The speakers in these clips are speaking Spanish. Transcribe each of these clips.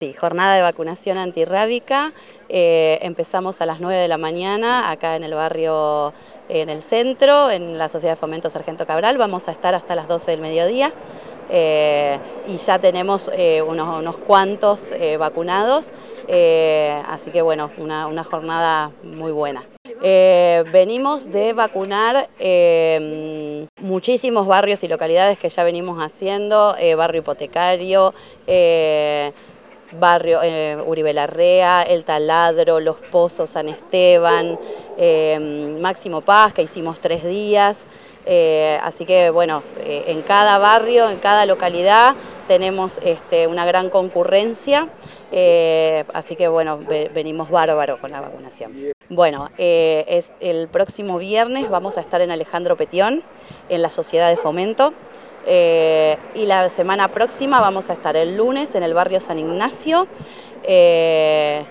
Sí, jornada de vacunación antirrábica. Empezamos a las 9 de la mañana acá en el barrio, en el centro, en la Sociedad de Fomento Sargento Cabral. Vamos a estar hasta las 12 del mediodía y ya tenemos unos cuantos vacunados, así que bueno, una jornada muy buena. Venimos de vacunar muchísimos barrios y localidades que ya venimos haciendo, barrio Hipotecario, barrio Uribe Larrea, El Taladro, Los Pozos, San Esteban, Máximo Paz, que hicimos 3 días. Así que bueno, en cada barrio, en cada localidad tenemos una gran concurrencia, así que bueno, venimos bárbaro con la vacunación. Bueno, el próximo viernes vamos a estar en Alejandro Petión, en la Sociedad de Fomento. Y la semana próxima vamos a estar el lunes en el barrio San Ignacio, en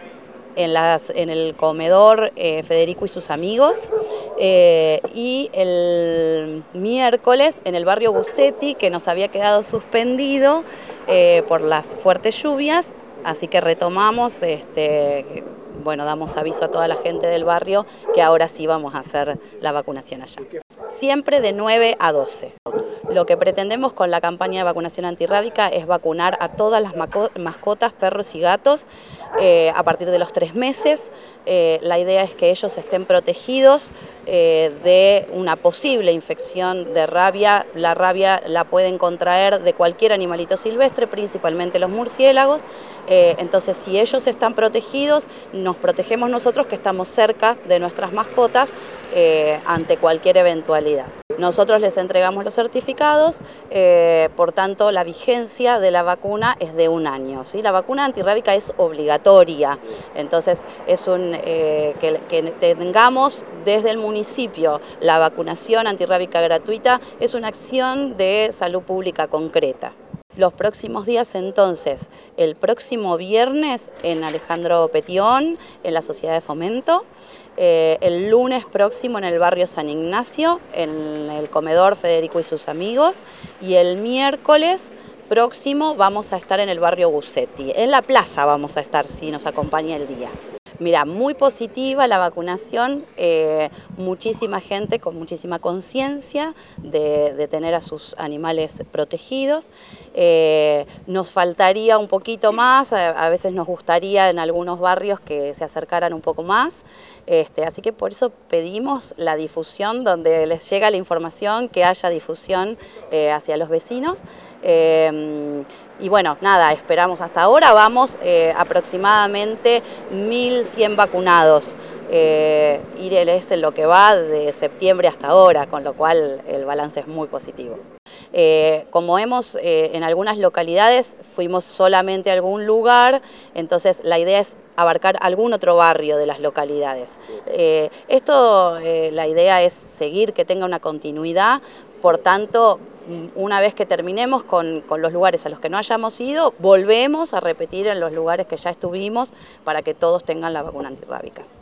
el comedor Federico y sus amigos, y el miércoles en el barrio Bucetti, que nos había quedado suspendido por las fuertes lluvias, así que retomamos, bueno, damos aviso a toda la gente del barrio que ahora sí vamos a hacer la vacunación allá. Siempre de 9 a 12. Lo que pretendemos con la campaña de vacunación antirrábica es vacunar a todas las mascotas, perros y gatos a partir de los 3 meses. La idea es que ellos estén protegidos de una posible infección de rabia. La rabia la pueden contraer de cualquier animalito silvestre, principalmente los murciélagos. Entonces, si ellos están protegidos, nos protegemos nosotros que estamos cerca de nuestras mascotas ante cualquier eventualidad. Nosotros les entregamos los certificados, por tanto la vigencia de la vacuna es de 1 año, ¿sí? La vacuna antirrábica es obligatoria, entonces es que tengamos desde el municipio la vacunación antirrábica gratuita es una acción de salud pública concreta. Los próximos días entonces, el próximo viernes en Alejandro Petión, en la Sociedad de Fomento, el lunes próximo en el barrio San Ignacio, en el comedor Federico y sus amigos, y el miércoles próximo vamos a estar en el barrio Bucetti. En la plaza vamos a estar si nos acompaña el día. Mira, muy positiva la vacunación, muchísima gente con muchísima conciencia de tener a sus animales protegidos. Nos faltaría un poquito más, a veces nos gustaría en algunos barrios que se acercaran un poco más, así que por eso pedimos la difusión, donde les llega la información, que haya difusión hacia los vecinos. Y bueno, nada, esperamos hasta ahora, vamos aproximadamente 1.100 vacunados. IREL es en lo que va de septiembre hasta ahora, con lo cual el balance es muy positivo. Como hemos en algunas localidades fuimos solamente a algún lugar, entonces la idea es abarcar algún otro barrio de las localidades. La idea es seguir, que tenga una continuidad, por tanto, una vez que terminemos con los lugares a los que no hayamos ido, volvemos a repetir en los lugares que ya estuvimos para que todos tengan la vacuna antirrábica.